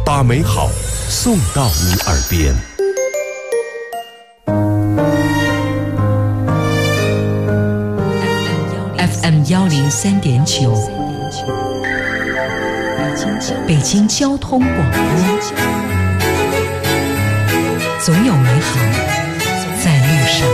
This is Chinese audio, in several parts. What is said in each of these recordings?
把美好送到你耳边。 FM 103.9，北京交通广播，总有美好在路上。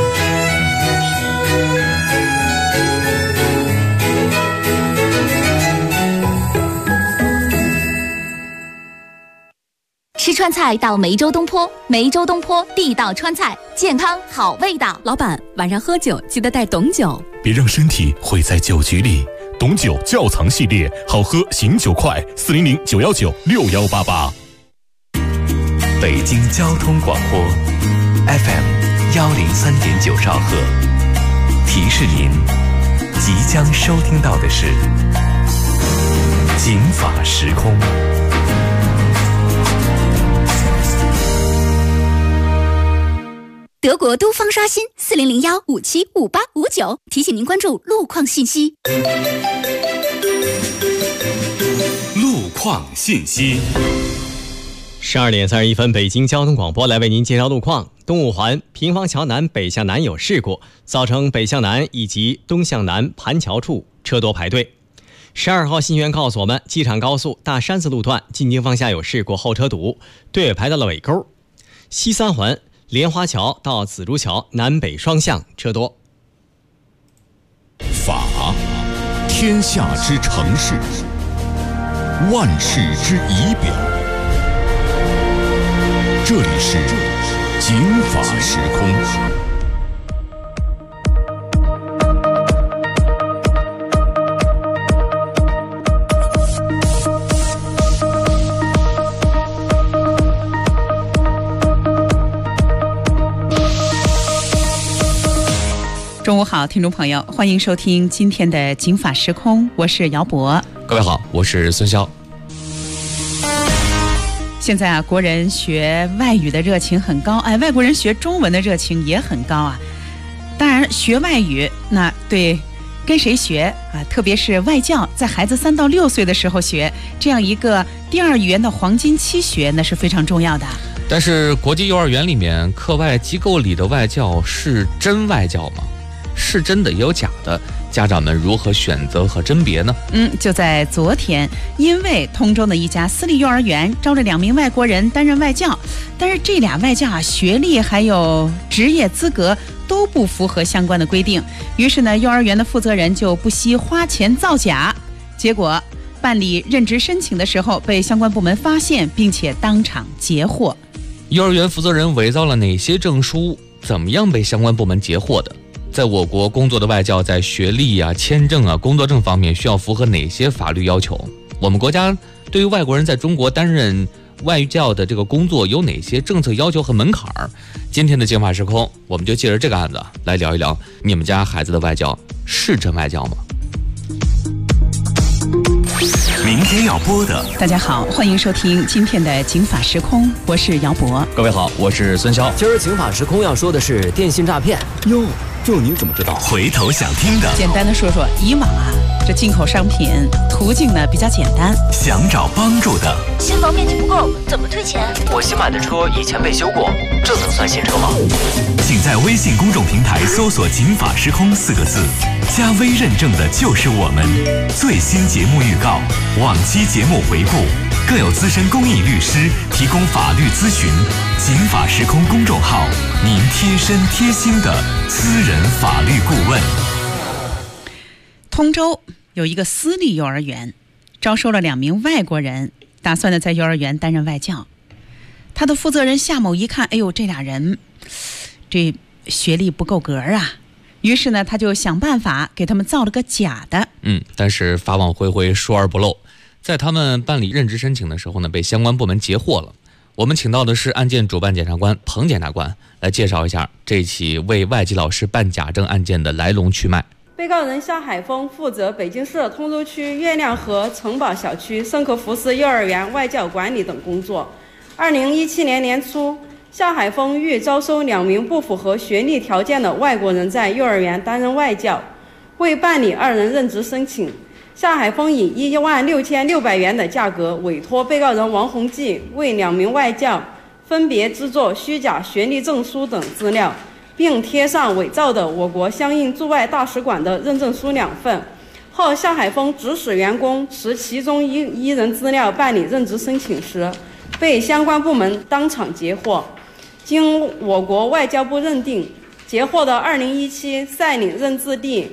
吃川菜到梅州东坡，梅州东坡地道川菜，健康好味道。 老板，晚上喝酒记得带董酒， 别让身体毁在酒局里。董酒窖藏系列，好喝醒酒快，400-919-6188。 北京交通广播 FM 103.9兆赫，提示您即将收听到的是警法时空。 德国都方刷新4001575859，提醒您关注路况信息。 路况信息。 12:31，北京交通广播来为您介绍路况。东五环平房桥南北向南有事故，造成北向南以及东向南盘桥处车多排队。12号信息员告诉我们，机场高速大山寺路段进京方向有事故，后车堵，队尾排到了尾沟。西三环莲花桥到紫竹桥南北双向车多。 法，天下之城市，万世之仪表。这里是警法时空。 中午好，听众朋友，欢迎收听今天的警法时空，我是姚博。 各位好，我是孙潇。 现在啊，国人学外语的热情很高，外国人学中文的热情也很高啊。当然，学外语那对跟谁学啊，特别是外教，在孩子3到6岁的时候学，这样一个第二语言的黄金期学，那是非常重要的。 但是国际幼儿园里面课外机构里的外教是真外教吗？是真的也有假的，家长们如何选择和甄别呢？ 就在昨天，因为通州的一家私立幼儿园招了2名外国人担任外教，但是这俩外教啊，学历还有职业资格都不符合相关的规定，于是呢，幼儿园的负责人就不惜花钱造假，结果办理任职申请的时候被相关部门发现，并且当场截获。 幼儿园负责人伪造了哪些证书？怎么样被相关部门截获的？在我国工作的外教在学历啊、签证啊、工作证方面需要符合哪些法律要求？我们国家对于外国人在中国担任外教的这个工作有哪些政策要求和门槛？今天的警法时空，我们就借着这个案子来聊一聊，你们家孩子的外教是真外教吗？ 明天要播的， 大家好，欢迎收听今天的警法时空，我是姚博。 各位好，我是孙潇。 今儿警法时空要说的是电信诈骗。 哟，这您怎么知道？回头想听的， 简单的说说，以往啊，这进口商品途径呢比较简单， 想找帮助的， 新房面积不够，怎么退钱？ 我新买的车以前被修过，这能算新车吗？ 请在微信公众平台搜索“警法时空”4个字，加微认证的就是我们。最新节目预告、往期节目回顾，更有资深公益律师提供法律咨询。警法时空公众号，您贴身贴心的私人法律顾问。 通州有一个私立幼儿园，招收了2名外国人，打算呢在幼儿园担任外教。他的负责人夏某一看，哎呦，这俩人这学历不够格啊，于是呢他就想办法给他们造了个假的。 但是法网恢恢，疏而不漏，在他们办理任职申请的时候呢，被相关部门截获了。我们请到的是案件主办检察官彭检察官来介绍一下这起为外籍老师办假证案件的来龙去脉。 被告人夏海峰负责北京市通州区月亮河城堡小区圣克福斯幼儿园外教管理等工作。2017年年初，夏海峰欲招收2名不符合学历条件的外国人在幼儿园担任外教。为办理2人任职申请， 夏海峰以16600元的价格委托被告人王洪记为2名外教分别制作虚假学历证书等资料，并贴上伪造的我国相应驻外大使馆的认证书2份。后夏海峰指使员工持其中一人资料办理任职申请时，被相关部门当场截获。经我国外交部认定，截获的2017赛领认字第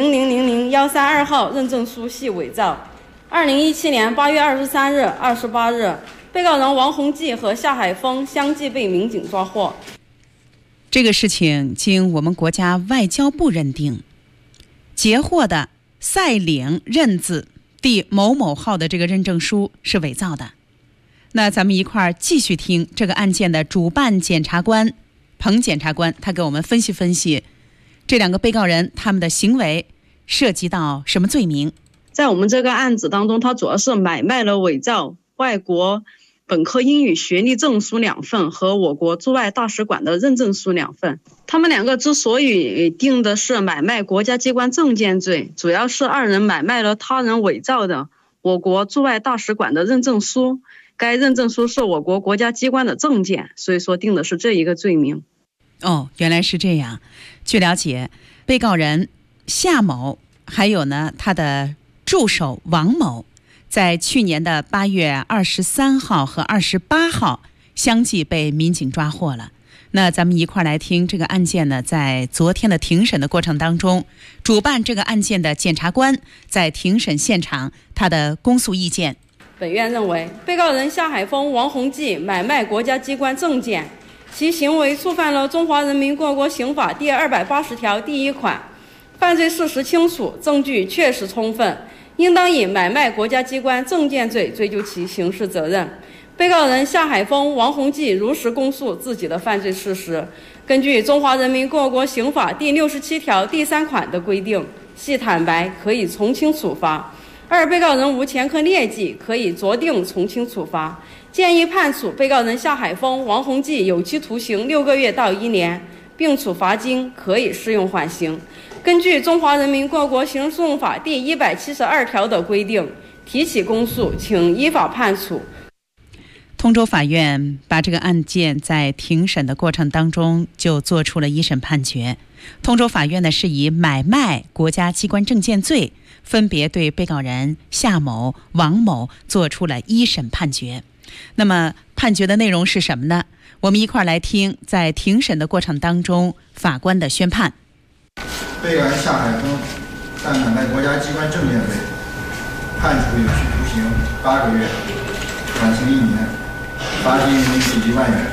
0000132号认证书系伪造。2017年8月23日、28日，被告人王洪记和夏海峰相继被民警抓获。 这个事情经我们国家外交部认定，截获的赛领认字第某某号的这个认证书是伪造的。那咱们一块儿继续听这个案件的主办检察官彭检察官，他给我们分析分析这2个被告人他们的行为涉及到什么罪名。 在我们这个案子当中，他主要是买卖了伪造外国本科英语学历证书2份和我国驻外大使馆的认证书2份。他们2个之所以定的是买卖国家机关证件罪，主要是2人买卖了他人伪造的我国驻外大使馆的认证书，该认证书是我国国家机关的证件，所以说定的是这一个罪名。 哦，原来是这样。据了解，被告人夏某还有呢他的助手王某，在去年的8月23号和28号相继被民警抓获了。那咱们一块来听这个案件呢，在昨天的庭审的过程当中，主办这个案件的检察官在庭审现场他的公诉意见。 本院认为，被告人夏海峰、王洪记买卖国家机关证件，其行为触犯了《中华人民共和国刑法》第280条第1款，犯罪事实清楚，证据确实充分，应当以买卖国家机关证件罪追究其刑事责任。被告人夏海峰、王洪记如实供述自己的犯罪事实，根据《中华人民共和国刑法》第67条第3款的规定，系坦白，可以从轻处罚。2被告人无前科劣迹，可以酌定从轻处罚。建议判处被告人夏海峰、王洪记有期徒刑6个月到1年，并处罚金，可以适用缓刑。根据《中华人民共和国刑事诉讼法》第172条的规定，提起公诉，请依法判处。 通州法院把这个案件在庭审的过程当中就做出了一审判决。通州法院呢是以买卖国家机关证件罪，分别对被告人夏某、王某做出了一审判决。那么判决的内容是什么呢？我们一块来听在庭审的过程当中法官的宣判。 被告人夏海峰犯买卖国家机关证件罪，判处有期徒刑8个月，缓刑1年，罚金人民币1万元。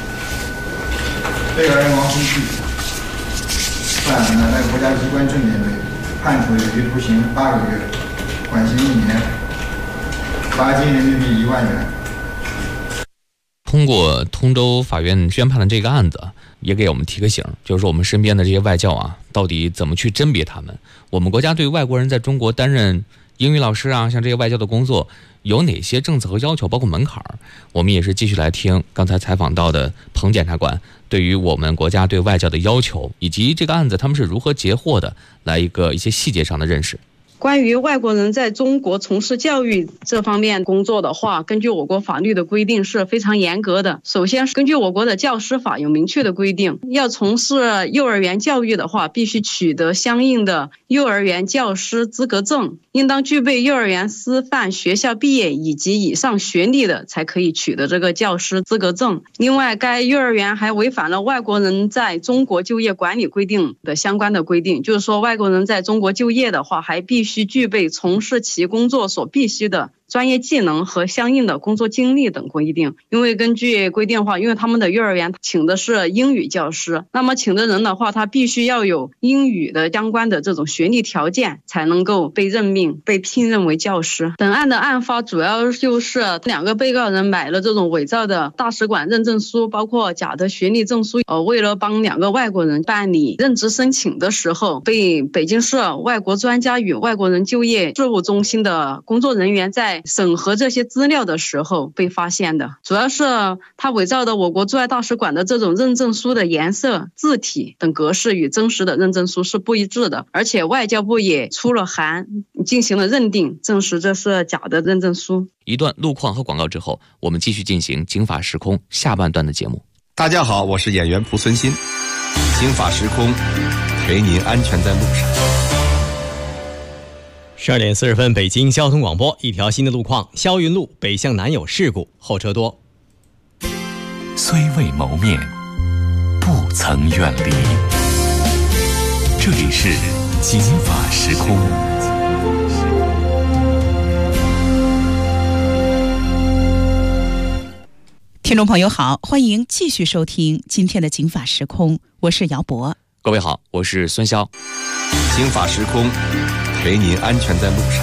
被告人王洪记犯买卖国家机关证件罪，判处有期徒刑8个月，缓刑1年，罚金人民币1万元。 通过通州法院宣判的这个案子，也给我们提个醒，就是说我们身边的这些外教啊，到底怎么去甄别他们？我们国家对外国人在中国担任英语老师啊，像这些外教的工作有哪些政策和要求，包括门槛？我们也是继续来听刚才采访到的彭检察官对于我们国家对外教的要求，以及这个案子他们是如何截获的，来一些细节上的认识。 关于外国人在中国从事教育这方面工作的话，根据我国法律的规定是非常严格的。首先，根据我国的教师法有明确的规定，要从事幼儿园教育的话，必须取得相应的幼儿园教师资格证，应当具备幼儿园师范学校毕业以及以上学历的，才可以取得这个教师资格证。另外，该幼儿园还违反了外国人在中国就业管理规定的相关的规定，就是说外国人在中国就业的话，还必须具备从事其工作所必须的专业技能和相应的工作经历等规定。因为根据规定的话，因为他们的幼儿园请的是英语教师，那么请的人的话，他必须要有英语的相关的这种学历条件，才能够被任命、被聘任为教师。本案的案发主要就是2个被告人买了这种伪造的大使馆认证书，包括假的学历证书，为了帮2个外国人办理任职申请的时候，被北京市外国专家与外国人就业事务中心的工作人员在在审核这些资料的时候被发现的。主要是他伪造的我国驻外大使馆的这种认证书的颜色、字体等格式与真实的认证书是不一致的，而且外交部也出了函进行了认定，证实这是假的认证书。 一段路况和广告之后，我们继续进行警法时空下半段的节目。 大家好，我是演员蒲存昕，警法时空陪您安全在路上。 12点40分，北京交通广播，一条新的路况，霄云路北向南有事故，后车多。 虽未谋面，不曾远离。这里是警法时空。 听众朋友好，欢迎继续收听今天的警法时空，我是姚博。 各位好，我是孙潇。 警法时空陪您安全在路上。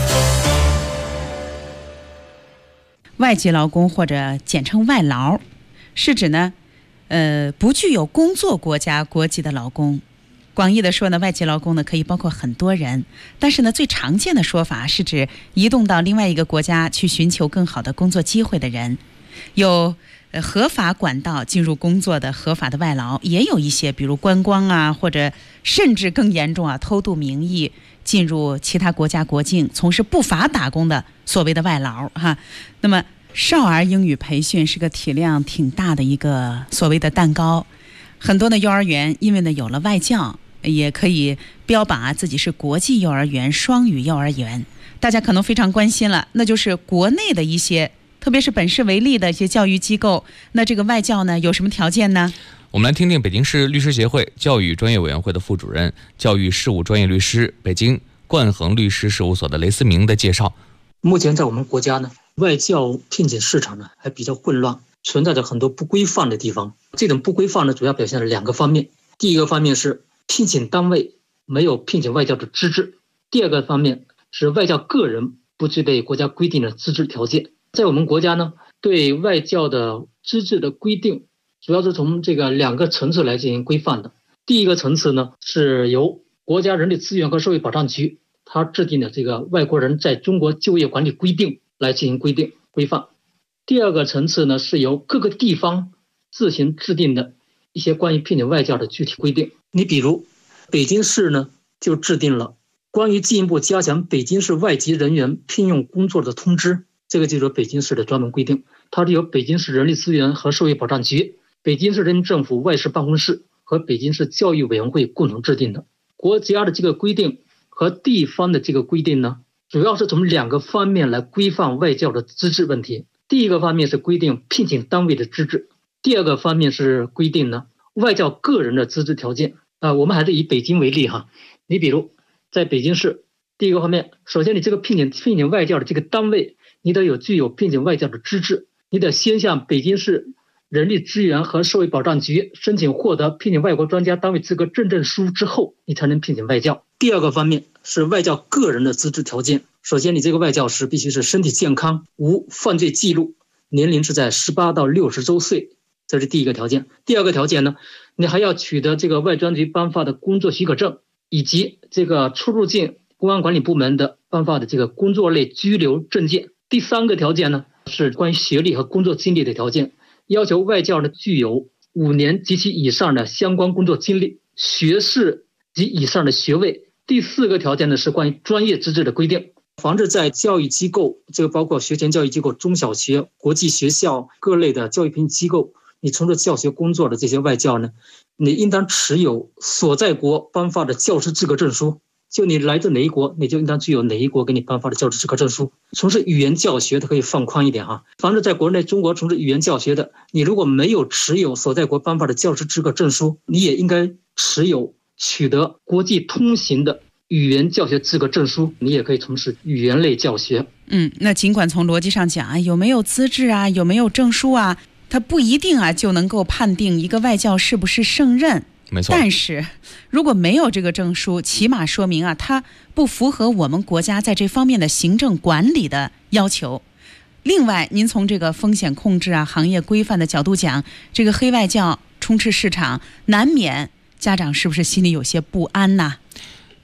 外籍劳工或者简称外劳，是指呢，不具有工作国家国籍的劳工。广义的说呢，外籍劳工呢可以包括很多人，但是呢，最常见的说法是指移动到另外一个国家去寻求更好的工作机会的人。有合法管道进入工作的合法的外劳，也有一些比如观光啊，或者甚至更严重啊，偷渡名义进入其他国家国境从事不法打工的所谓的外劳哈。那么少儿英语培训是个体量挺大的一个所谓的蛋糕，很多的幼儿园因为呢有了外教，也可以标榜自己是国际幼儿园、双语幼儿园。大家可能非常关心了，那就是国内的一些特别是本市为例的一些教育机构，那这个外教呢有什么条件呢？ 我们来听听北京市律师协会教育专业委员会的副主任、教育事务专业律师、北京冠恒律师事务所的雷思明的介绍。 目前在我们国家呢，外教聘请市场呢还比较混乱，存在着很多不规范的地方。这种不规范呢，主要表现了2个方面。第一个方面是聘请单位没有聘请外教的资质，第二个方面是外教个人不具备国家规定的资质条件。在我们国家呢，对外教的资质的规定主要是从这个2个层次来进行规范的。第一个层次呢，是由国家人力资源和社会保障局它制定的这个外国人在中国就业管理规定来进行规范。第二个层次呢，是由各个地方自行制定的一些关于聘请外教的具体规定。你比如北京市呢，就制定了关于进一步加强北京市外籍人员聘用工作的通知，这个就是北京市的专门规定，它是由北京市人力资源和社会保障局、北京市人民政府外事办公室和北京市教育委员会共同制定的。国家的这个规定和地方的这个规定呢，主要是从2个方面来规范外教的资质问题。第一个方面是规定聘请单位的资质，第二个方面是规定呢外教个人的资质条件。我们还是以北京为例哈，你比如在北京市，第一个方面，首先你这个聘请外教的这个单位，你得具有聘请外教的资质，你得先向北京市人力资源和社会保障局申请获得聘请外国专家单位资格认证书之后，你才能聘请外教。第二个方面是外教个人的资质条件，首先你这个外教师必须是身体健康，无犯罪记录，年龄是在18到60周岁，这是第一个条件。第二个条件呢，你还要取得这个外专局颁发的工作许可证，以及这个出入境公安管理部门的颁发的这个工作类居留证件。第三个条件呢，是关于学历和工作经历的条件，要求外教呢具有5年及其以上的相关工作经历，学士及以上的学位。第4个条件呢，是关于专业资质的规定。防止在教育机构，这个包括学前教育机构、中小学、国际学校各类的教育培训机构，你从事教学工作的这些外教呢，你应当持有所在国颁发的教师资格证书，就你来自哪一国，你就应当具有哪一国给你颁发的教师资格证书。从事语言教学的可以放宽一点哈，凡是在国内中国从事语言教学的，你如果没有持有所在国颁发的教师资格证书，你也应该持有取得国际通行的语言教学资格证书，你也可以从事语言类教学。 那尽管从逻辑上讲啊，有没有资质啊，有没有证书啊，它不一定啊就能够判定一个外教是不是胜任。 没错。 但是如果没有这个证书，起码说明啊，它不符合我们国家在这方面的行政管理的要求。另外，您从这个风险控制啊、行业规范的角度讲，这个黑外教充斥市场，难免家长是不是心里有些不安呐？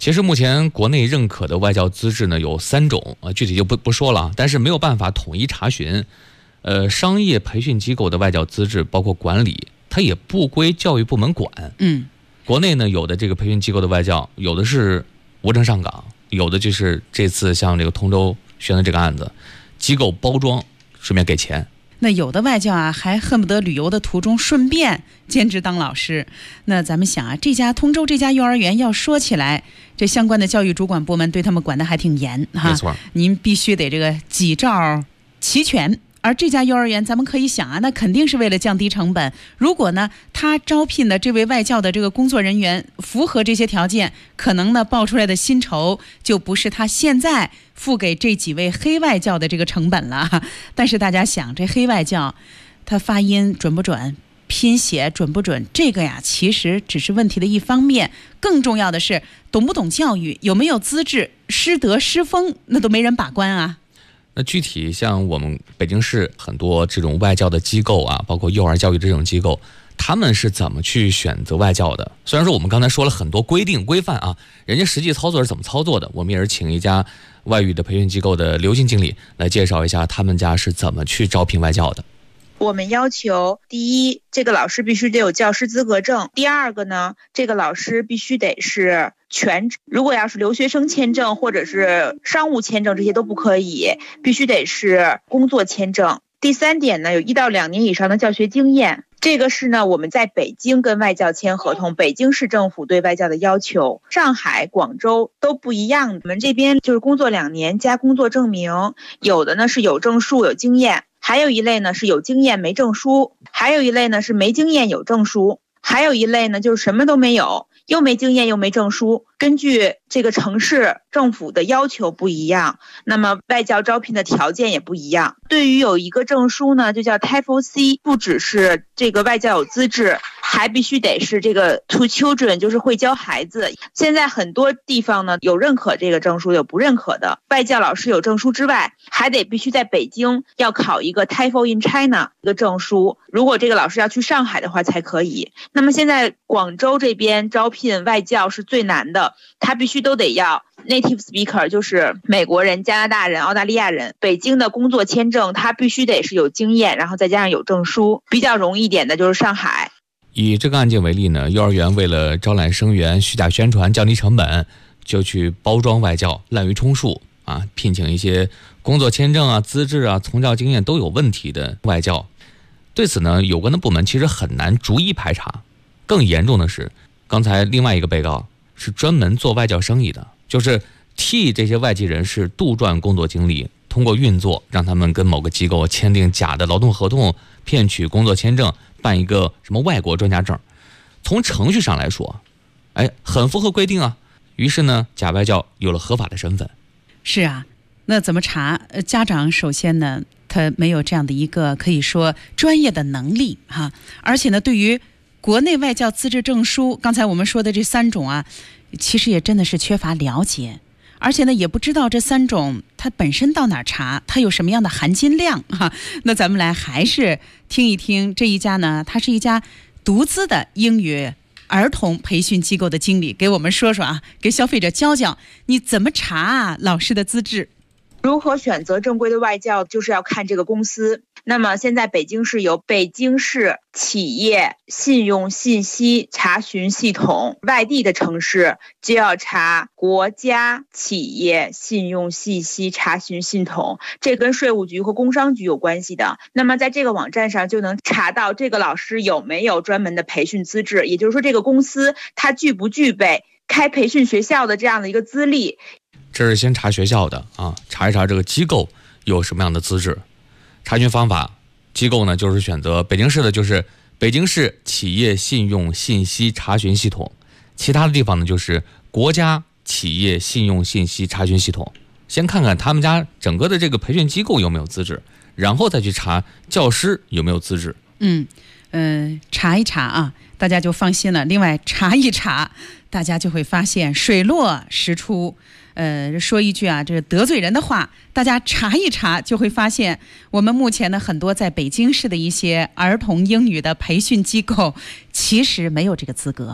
其实目前国内认可的外教资质呢有3种啊，具体就不说了，但是没有办法统一查询。商业培训机构的外教资质包括管理，它也不归教育部门管。国内呢有的这个培训机构的外教，有的是无证上岗，有的就是这次像这个通州选的这个案子，机构包装顺便给钱。 那有的外教啊，还恨不得旅游的途中顺便兼职当老师。那咱们想啊，通州这家幼儿园要说起来，这相关的教育主管部门对他们管得还挺严哈。 没错， 您必须得这个几照齐全。而这家幼儿园咱们可以想啊，那肯定是为了降低成本。如果呢他招聘的这位外教的这个工作人员符合这些条件，可能呢报出来的薪酬就不是他现在付给这几位黑外教的这个成本了。但是大家想，这黑外教他发音准不准，拼写准不准，这个呀其实只是问题的一方面，更重要的是懂不懂教育，有没有资质，师德师风那都没人把关啊。 那具体像我们北京市很多这种外教的机构啊，包括幼儿教育这种机构，他们是怎么去选择外教的？虽然说我们刚才说了很多规定规范啊，人家实际操作是怎么操作的，我们也是请一家外语的培训机构的刘静经理来介绍一下他们家是怎么去招聘外教的。 我们要求，第一，这个老师必须得有教师资格证；第二个呢，这个老师必须得是全职，如果要是留学生签证或者是商务签证，这些都不可以，必须得是工作签证。第三点呢，有1到2年以上的教学经验。这个是呢，我们在北京跟外教签合同，北京市政府对外教的要求，上海、广州都不一样。我们这边就是工作2年加工作证明，有的呢是有证书有经验，还有一类呢是有经验没证书，还有一类呢是没经验有证书，还有一类呢就是什么都没有，又没经验又没证书。根据这个城市政府的要求不一样，那么外教招聘的条件也不一样。对于有一个证书呢，就叫 TEFL C， 不只是这个外教有资质，还必须得是这个 to children， 就是会教孩子。现在很多地方呢有认可这个证书，有不认可的。外教老师有证书之外，还得必须在北京要考一个 TEFL in China 一个证书，如果这个老师要去上海的话才可以。那么现在广州这边招聘外教是最难的，他必须都得要 native speaker， 就是美国人、加拿大人、澳大利亚人。北京的工作签证他必须得是有经验，然后再加上有证书。比较容易一点的就是上海。 以这个案件为例呢，幼儿园为了招揽生源，虚假宣传，降低成本，就去包装外教，滥竽充数啊，聘请一些工作签证啊、资质啊、从教经验都有问题的外教。对此呢，有关的部门其实很难逐一排查。更严重的是，刚才另外一个被告是专门做外教生意的，就是替这些外籍人士杜撰工作经历，通过运作让他们跟某个机构签订假的劳动合同，骗取工作签证，办一个什么外国专家证。从程序上来说，很符合规定啊。于是呢，假外教有了合法的身份。 是啊，那怎么查？家长首先呢，他没有这样的一个可以说专业的能力哈，而且呢，对于国内外教资质证书，刚才我们说的这3种啊，其实也真的是缺乏了解，而且呢，也不知道这3种它本身到哪儿查，它有什么样的含金量哈。那咱们来还是听一听这一家呢，它是一家独资的英语儿童培训机构的经理给我们说说啊，给消费者教教你怎么查啊老师的资质。 如何选择正规的外教，就是要看这个公司。那么现在北京市有北京市企业信用信息查询系统，外地的城市就要查国家企业信用信息查询系统，这跟税务局和工商局有关系的。那么在这个网站上就能查到这个老师有没有专门的培训资质，也就是说这个公司它具不具备开培训学校的这样的一个资历。 这是先查学校的啊，查一查这个机构有什么样的资质。查询方法，机构呢就是选择北京市的，就是北京市企业信用信息查询系统，其他的地方呢就是国家企业信用信息查询系统。先看看他们家整个的这个培训机构有没有资质，然后再去查教师有没有资质。 查一查啊，大家就放心了。另外查一查，大家就会发现水落石出。说一句啊，这个得罪人的话，大家查一查就会发现，我们目前的很多在北京市的一些儿童英语的培训机构，其实没有这个资格。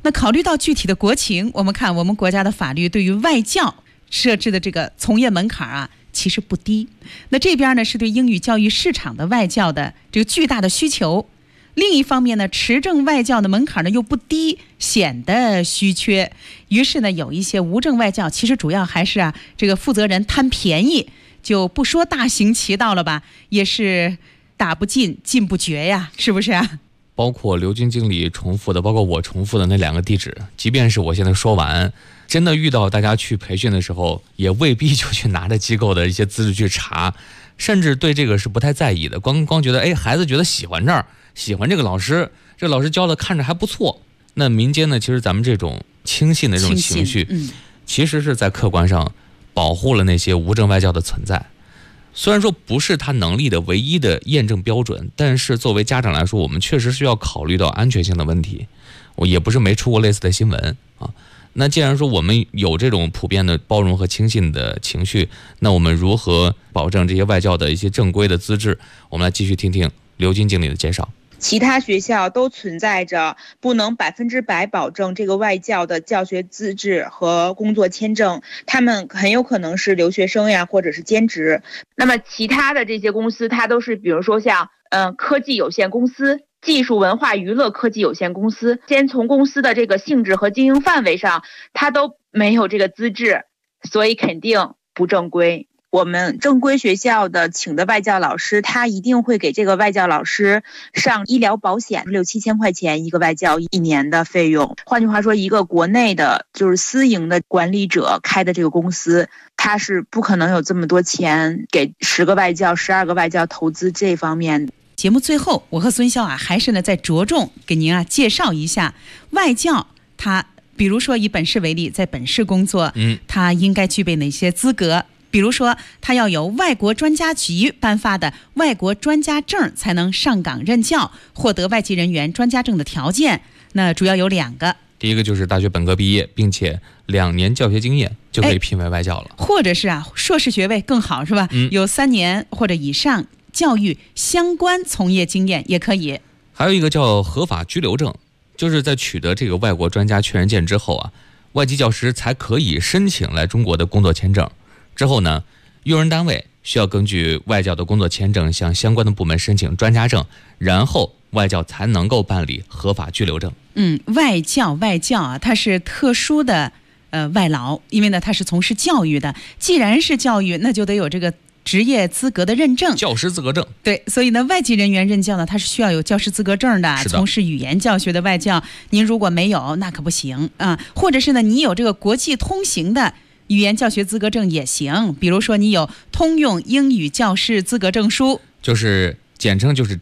那考虑到具体的国情，我们看我们国家的法律对于外教设置的这个从业门槛啊，其实不低。那这边呢是对英语教育市场的外教的这个巨大的需求，另一方面呢，持证外教的门槛呢又不低，显得稀缺。于是呢，有一些无证外教，其实主要还是这个负责人贪便宜，就不说大行其道了吧，也是打不尽，进不绝呀，是不是啊？ 包括刘军经理重复的，包括我重复的那2个地址，即便是我现在说完，真的遇到大家去培训的时候，也未必就去拿着机构的一些资质去查，甚至对这个是不太在意的，光觉得孩子觉得喜欢这儿，喜欢这个老师，这个老师教的看着还不错。那民间呢，其实咱们这种轻信的这种情绪，其实是在客观上保护了那些无证外教的存在。虽然说不是他能力的唯一的验证标准，但是作为家长来说，我们确实需要考虑到安全性的问题。我也不是没出过类似的新闻啊。那既然说我们有这种普遍的包容和轻信的情绪，那我们如何保证这些外教的一些正规的资质？我们来继续听听刘军经理的介绍。 其他学校都存在着不能100%保证这个外教的教学资质和工作签证，他们很有可能是留学生呀，或者是兼职。那么其他的这些公司，它都是比如说像科技有限公司、技术文化娱乐科技有限公司，先从公司的这个性质和经营范围上，它都没有这个资质，所以肯定不正规。我们正规学校的请的外教老师，他一定会给这个外教老师上医疗保险，6-7千块钱一个外教1年的费用。换句话说，一个国内的就是私营的管理者开的这个公司，他是不可能有这么多钱给10个外教、12个外教投资这方面。 节目最后，我和孙潇还是呢再着重给您介绍一下外教他，比如说以本市为例，在本市工作，他应该具备哪些资格？比如说，他要有外国专家局颁发的外国专家证才能上岗任教，获得外籍人员专家证的条件，那主要有2个。 第一个就是大学本科毕业，并且2年教学经验就可以聘为外教了， 或者是硕士学位更好，是吧？有3年或者以上教育相关从业经验也可以。 还有一个叫合法居留证，就是在取得这个外国专家确认件之后外籍教师才可以申请来中国的工作签证。之后呢，用人单位需要根据外教的工作签证向相关的部门申请专家证，然后外教才能够办理合法居留证。 外教它是特殊的外劳，因为呢它是从事教育的，既然是教育，那就得有这个职业资格的认证， 教师资格证。 对，所以呢外籍人员任教呢，它是需要有教师资格证的。从事语言教学的外教，您如果没有，那可不行啊。或者是呢你有这个国际通行的语言教学资格证也行，比如说你有通用英语教师资格证书， 就是简称就是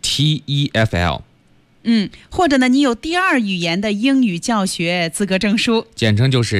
TEFL。 或者呢你有第2语言的英语教学资格证书， 简称就是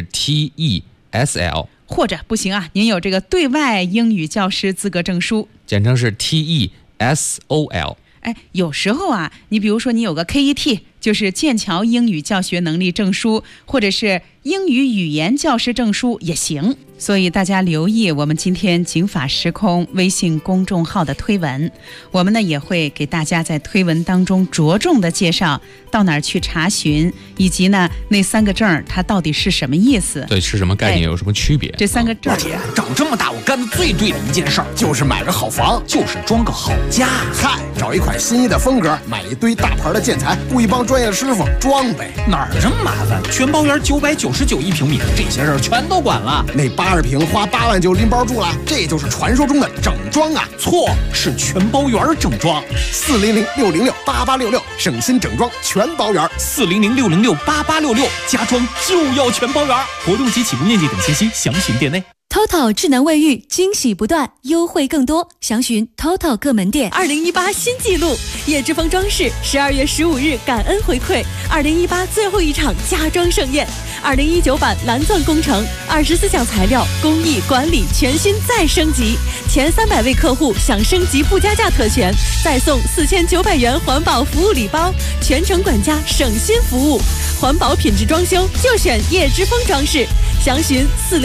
TESL。 或者不行您有这个对外英语教师资格证书， 简称是 TESOL。 有时候你比如说你有个 KET， 就是剑桥英语教学能力证书，或者是英语语言教师证书也行。所以大家留意我们今天警法时空微信公众号的推文，我们呢也会给大家在推文当中着重的介绍到哪儿去查询，以及呢那3个证它到底是什么意思， 对，是什么概念，有什么区别。 这3个证， 老铁，长这么大我干的最对的一件事儿就是买个好房，就是装个好家。 嗨，找一款心仪的风格，买一堆大牌的建材，雇一帮专业的师傅装呗。 哪儿这么麻烦？全包园999一平米，这些事儿全都管了。 那80平花8万就拎包住了，这就是传说中的整装啊！ 错，是全包园整装。 400-606-8866，省心整装全包园。 400-606-8866，家装就要全包园。活动及起步面积等信息详询店内。 TOTO 智能卫浴，惊喜不断，优惠更多，详询 TOTO 各门店。2018新纪录，叶之峰装饰12月15日感恩回馈2018最后一场家装盛宴，2019版蓝钻工程，24项材料，工艺管理全新再升级，前300位客户享升级不加价特权，再送4900元环保服务礼包，全程管家省心服务，环保品质装修就选叶之峰装饰，详询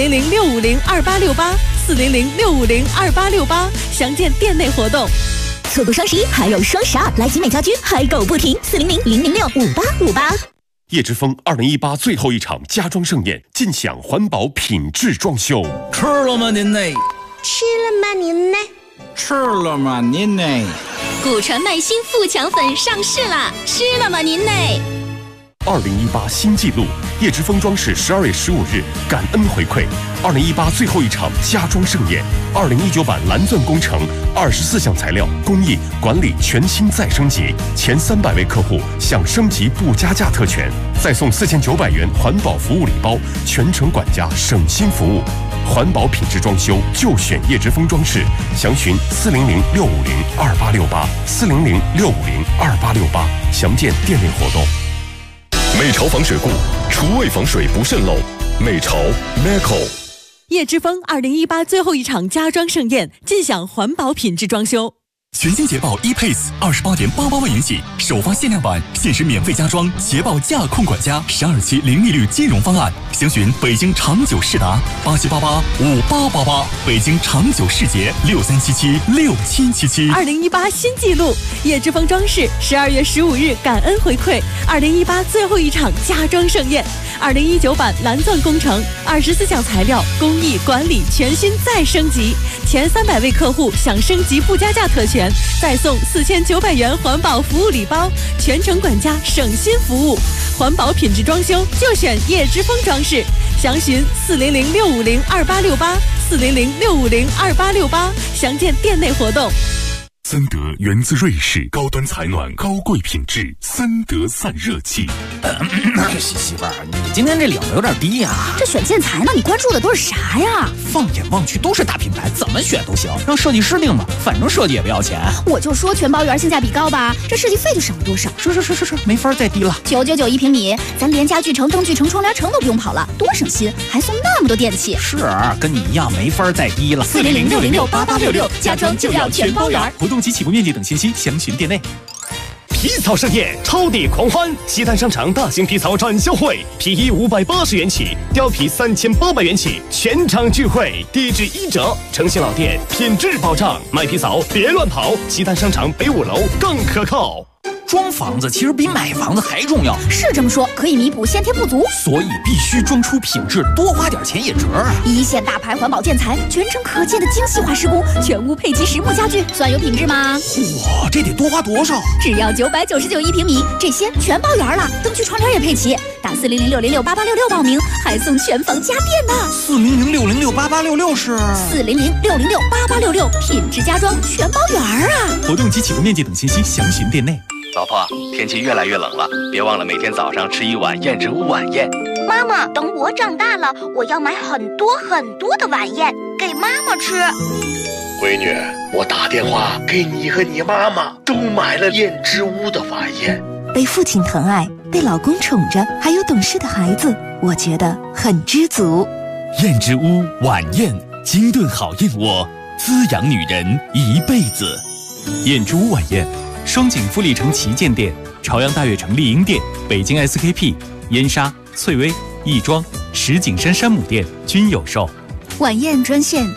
400-650-2868，400-650-2868，详见店内活动。 错过双11还有双12，来集美家居嗨购不停，400-006-5858。 叶之峰2018最后一场家装盛宴，尽享环保品质装修。 吃了吗您呢？ 吃了吗您呢？ 吃了吗您呢？ 古传麦新富强粉上市啦！吃了吗您呢 ？2018新纪录，叶之峰装饰12月15日感恩回馈，2018最后一场家装盛宴，2019版蓝钻工程24项材料工艺管理全新再升级，前300位客户享升级不加价特权，再送4900元环保服务礼包，全程管家省心服务。环保品质装修就选叶之峰装饰，详询400-650-2868，400-650-2868，详见店内活动。美潮防水固，厨卫防水不渗漏。美潮 Meco。 叶之峰2018最后一场家装盛宴，尽享环保品质装修。 全新捷豹 ePace 28.88万元起，首发限量版，限时免费加装捷豹驾控管家12期零利率金融方案，详询北京长久世达87885888，北京长久世捷63776777。 2018新纪录，叶之峰装饰12月15日感恩回馈2018最后一场家装盛宴，2019版蓝钻工程24项材料工艺管理全新再升级，前300位客户享升级不加价特权，再送4900元环保服务礼包，全程管家省心服务。环保品质装修就选叶之峰装饰，详询400-650-2868，400-650-2868，详见店内活动。 森德源自瑞士，高端采暖，高贵品质，森德散热器。 媳妇儿，你今天这领子有点低呀。 这选建材呢，你关注的都是啥呀？ 放眼望去都是大品牌，怎么选都行，让设计师定吧，反正设计也不要钱。 我就说全包圆性价比高吧，这设计费就省了多少？ 是，没法再低了。 999一平米，咱连家具城、灯具城、窗帘城都不用跑了，多省心，还送那么多电器。 是，跟你一样没法再低了。 400-606-8866，家装就要全包圆。 活动及起步面积等信息详询店内。 皮草盛宴，超抵狂欢！西单商场大型皮草展销会，皮衣580元起，貂皮3800元起，全场聚会，低至1折。诚信老店，品质保障，买皮草别乱跑。西单商场北5楼更可靠。 装房子其实比买房子还重要， 是这么说，可以弥补先天不足， 所以必须装出品质，多花点钱也值啊！ 一线大牌环保建材，全程可见的精细化施工，全屋配齐实木家具，算有品质吗？ 哇，这得多花多少？ 只要999一平米，这些全包圆了，灯具窗帘也配齐。打400-606-8866报名，还送全房家电呢。 400-606-8866是 400-606-8866，品质家装全包圆啊！ 活动及起步面积等信息详询店内。 老婆，天气越来越冷了，别忘了每天早上吃一碗燕之屋晚宴。 妈妈，等我长大了，我要买很多很多的晚宴给妈妈吃。 闺女，我打电话给你和你妈妈都买了燕之屋的晚宴。 被父亲疼爱，被老公宠着，还有懂事的孩子，我觉得很知足。 燕之屋晚宴，精炖好燕窝，滋养女人一辈子。 燕之屋晚宴，双井富力城旗舰店、朝阳大悦城丽婴店、北京 SKP、燕莎、翠微、亦庄、石景山山姆店均有售。 晚宴专线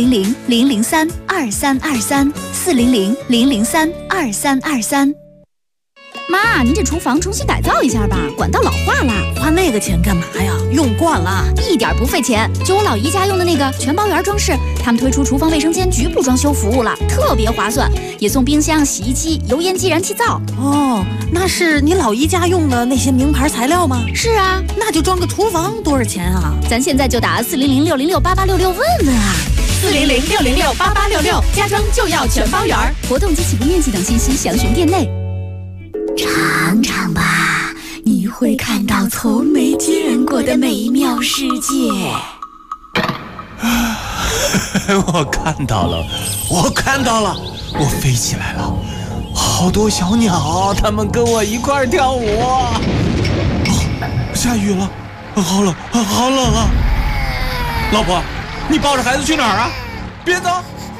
400-003-2323，400-003-2323。妈，您这厨房重新改造一下吧，管道老化了。 花那个钱干嘛呀？用惯了， 一点不费钱。就我老姨家用的那个全包圆装饰，他们推出厨房卫生间局部装修服务了，特别划算，也送冰箱、洗衣机、油烟机、燃气灶。 哦，那是你老姨家用的那些名牌材料吗？ 是啊， 那就装个厨房多少钱啊？ 咱现在就打400-606-8866问问啊。 400-606-8866，家装就要全包圆。 活动及起步面积等信息详询店内。尝尝吧，你会看到从没见过的美妙世界。 我看到了，我飞起来了，好多小鸟，它们跟我一块儿跳舞。下雨了，好冷啊！老婆，你抱着孩子去哪儿啊？别走！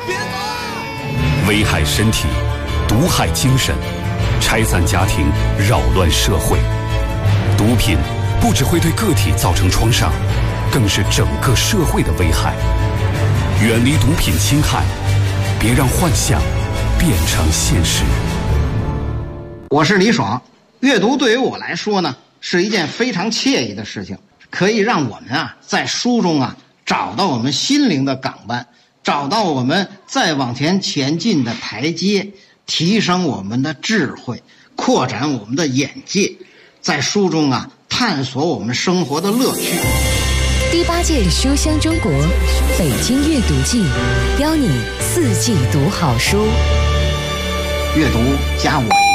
危害身体，毒害精神，拆散家庭，扰乱社会。毒品不只会对个体造成创伤，更是整个社会的危害。远离毒品侵害，别让幻想变成现实。 我是李爽，阅读对于我来说呢， 是一件非常惬意的事情，可以让我们在书中找到我们心灵的港湾，找到我们再往前前进的台阶，提升我们的智慧，扩展我们的眼界，在书中探索我们生活的乐趣。 第8届书香中国北京阅读季，邀你4季读好书， 阅读加我